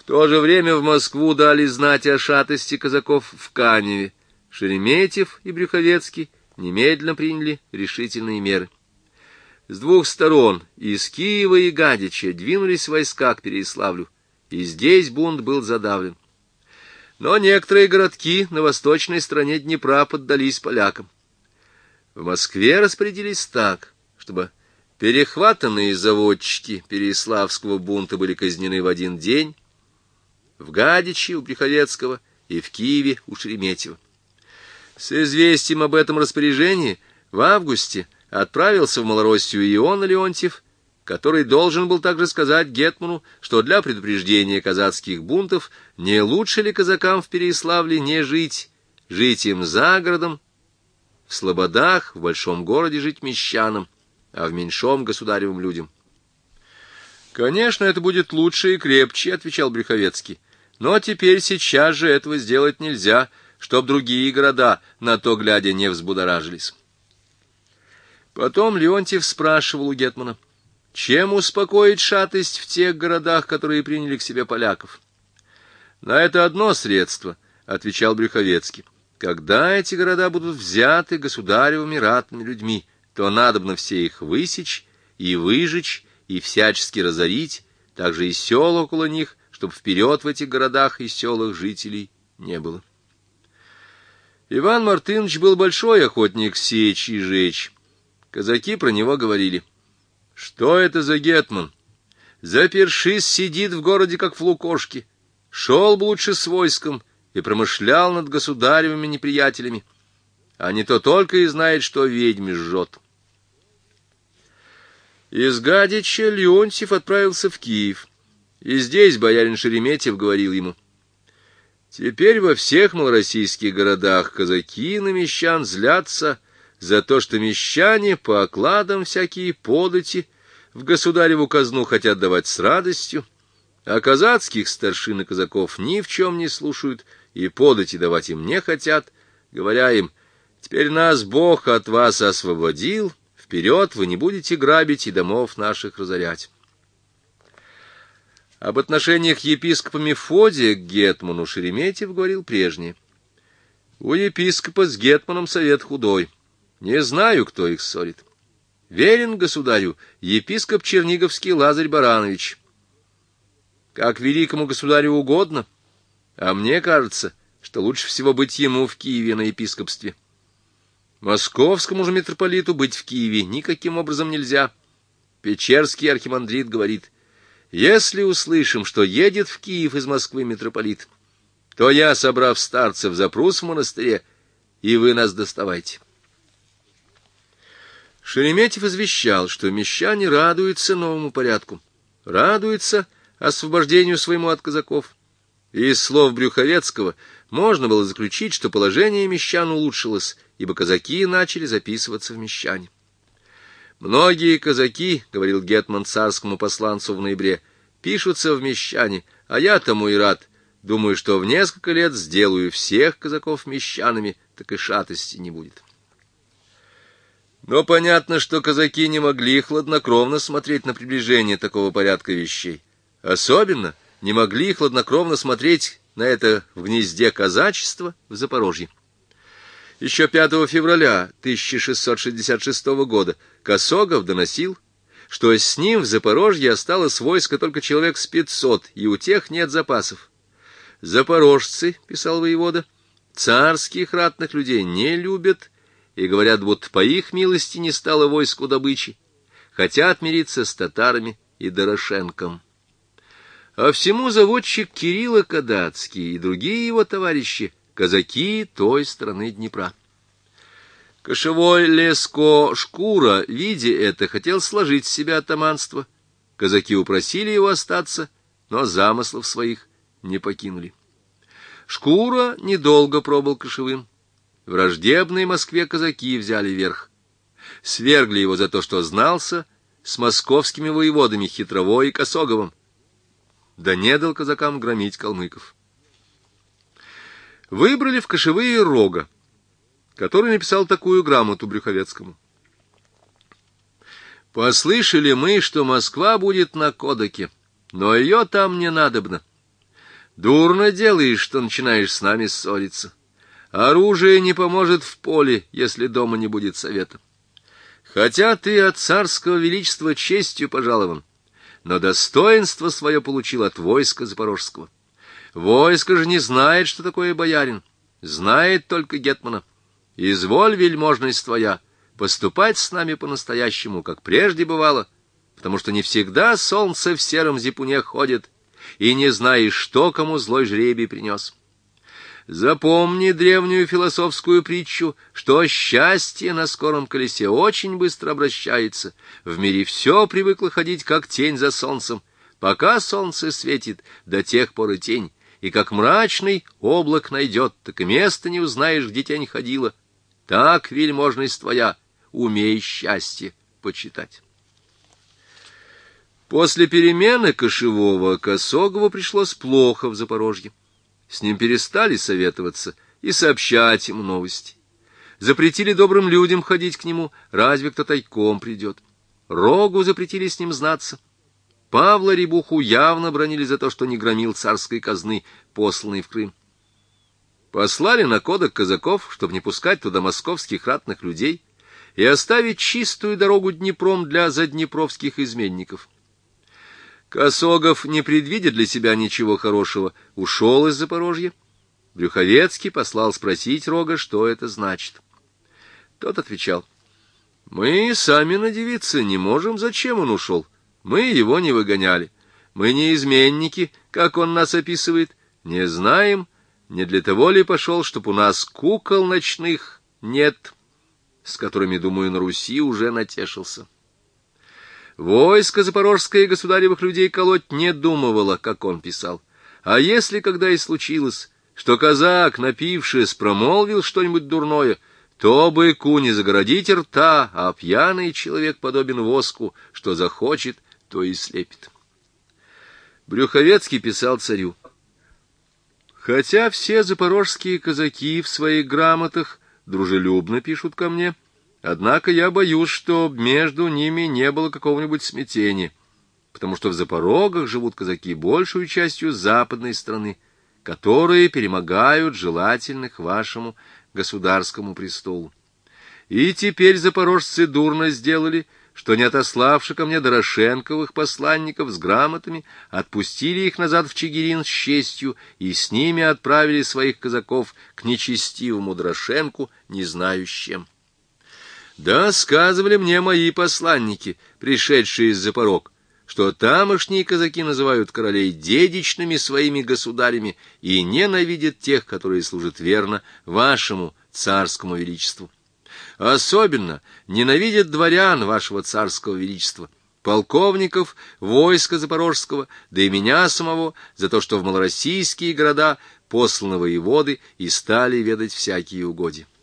то же время в Москву дали знать о шатости казаков в Каневе. Шереметьев и Брюховецкий немедленно приняли решительные меры. С двух сторон, из Киева и Гадича, двинулись войска к Переяславлю, и здесь бунт был задавлен. Но некоторые городки на восточной стороне Днепра поддались полякам. В Москве распорядились так, чтобы перехватанные заводчики Переяславского бунта были казнены в один день, в Гадиче у Брюховецкого и в Киеве у Шереметьева. С известием об этом распоряжении в августе отправился в Малороссию Иоанн Леонтьев, который должен был также сказать гетману, что для предупреждения казацких бунтов не лучше ли казакам в Переяславле не жить им за городом, в слободах, в большом городе жить мещанам, а в меньшом государевым людям. «Конечно, это будет лучше и крепче», — отвечал Брюховецкий, «но теперь сейчас же этого сделать нельзя, чтоб другие города на то глядя не взбудоражились». Потом Леонтьев спрашивал у гетмана, чем успокоить шатость в тех городах, которые приняли к себе поляков. «На это одно средство», — отвечал Брюховецкий. «Когда эти города будут взяты государевыми ратными людьми, то надобно все их высечь и выжечь и всячески разорить, также и сел около них, чтобы вперед в этих городах и селах жителей не было». Иван Мартынович был большой охотник сечь и жечь. Казаки про него говорили: «Что это за гетман? Запершись, сидит в городе, как в лукошке. Шел бы лучше с войском и промышлял над государевыми неприятелями, а не то только и знает, что ведьми жжет». Из Гадича Леонтьев отправился в Киев, и здесь боярин Шереметьев говорил ему: «Теперь во всех малороссийских городах казаки на мещан злятся за то, что мещане по окладам всякие подати в государеву казну хотят давать с радостью, а казацких старшин и казаков ни в чем не слушают и подати давать им не хотят, говоря им: теперь нас Бог от вас освободил, вперед вы не будете грабить и домов наших разорять». Об отношениях епископа Мефодия к гетману Шереметьев говорил прежнее: «У епископа с гетманом совет худой. Не знаю, кто их ссорит. Верен государю епископ Черниговский Лазарь Баранович. Как великому государю угодно, а мне кажется, что лучше всего быть ему в Киеве на епископстве. Московскому же митрополиту быть в Киеве никаким образом нельзя. Печерский архимандрит говорит: если услышим, что едет в Киев из Москвы митрополит, то я, собрав старцев, запрусь в монастыре, и вы нас доставайте». Шереметьев извещал, что мещане радуются новому порядку, радуются освобождению своему от казаков. И из слов Брюховецкого можно было заключить, что положение мещан улучшилось, ибо казаки начали записываться в мещане. «Многие казаки, — говорил гетман царскому посланцу в ноябре, — пишутся в мещане, а я тому и рад. Думаю, что в несколько лет сделаю всех казаков мещанами, так и шатости не будет». Но понятно, что казаки не могли хладнокровно смотреть на приближение такого порядка вещей. Особенно не могли хладнокровно смотреть на это в гнезде казачества в Запорожье. Еще 5 февраля 1666 года Косогов доносил, что с ним в Запорожье осталось войско только человек с 500, и у тех нет запасов. «Запорожцы, — писал воевода, — царских ратных людей не любят, и говорят, будто по их милости не стало войску добычи, хотят мириться с татарами и Дорошенком». А всему заводчик Кирилл Кадацкий и другие его товарищи — казаки той стороны Днепра. Кошевой Леско Шкура, видя это, хотел сложить с себя атаманство. Казаки упросили его остаться, но замыслов своих не покинули. Шкура недолго пробыл кошевым. Враждебные Москве казаки взяли верх. Свергли его за то, что знался с московскими воеводами Хитровой и Косоговым, да не дал казакам громить калмыков. Выбрали в кошевые Рога, который написал такую грамоту Брюховецкому: «Послышали мы, что Москва будет на Кодоке, но ее там не надобно. Дурно делаешь, что начинаешь с нами ссориться. Оружие не поможет в поле, если дома не будет совета. Хотя ты от царского величества честью пожалован, но достоинство свое получил от войска запорожского. Войско же не знает, что такое боярин, знает только гетмана. Изволь, вельможность твоя, поступать с нами по-настоящему, как прежде бывало, потому что не всегда солнце в сером зипуне ходит, и не знаешь, что кому злой жребий принес. Запомни древнюю философскую притчу, что счастье на скором колесе очень быстро обращается. В мире все привыкло ходить, как тень за солнцем. Пока солнце светит, до тех пор и тень. И как мрачный облак найдет, так и места не узнаешь, где тень ходила. Так, вельможность твоя, умей счастье почитать. После перемены кошевого Косогову пришлось плохо в Запорожье. С ним перестали советоваться и сообщать ему новости. Запретили добрым людям ходить к нему, разве кто тайком придет. Рогу запретили с ним знаться. Павла Рябуху явно бранили за то, что не громил царской казны, посланной в Крым. Послали на Кодок казаков, чтобы не пускать туда московских ратных людей и оставить чистую дорогу Днепром для заднепровских изменников. Косогов, не предвидя для себя ничего хорошего, ушел из Запорожья. Брюховецкий послал спросить Рога, что это значит. Тот отвечал: «Мы сами надивиться не можем, зачем он ушел. Мы его не выгоняли. Мы не изменники, как он нас описывает. Не знаем, не для того ли пошел, чтоб у нас кукол ночных нет, с которыми, думаю, на Руси уже натешился». Войско запорожское государевых людей колоть не думывало, как он писал. А если когда и случилось, что казак, напившись, промолвил что-нибудь дурное, то быку не загородить рта, а пьяный человек подобен воску, что захочет, то и слепит. Брюховецкий писал царю: «Хотя все запорожские казаки в своих грамотах дружелюбно пишут ко мне, однако я боюсь, что между ними не было какого-нибудь смятения, потому что в Запорогах живут казаки большую частью западной страны, которые перемогают желательных вашему государскому престолу. И теперь запорожцы дурно сделали, что, не отославши ко мне Дорошенковых посланников с грамотами, отпустили их назад в Чигирин с честью и с ними отправили своих казаков к нечестивому Дорошенку, не знаю с чем. Да, сказывали мне мои посланники, пришедшие из Запорог, что тамошние казаки называют королей дедичными своими государями и ненавидят тех, которые служат верно вашему царскому величеству. Особенно ненавидят дворян вашего царского величества, полковников войска запорожского, да и меня самого, за то, что в малороссийские города посланы воеводы и стали ведать всякие угодья.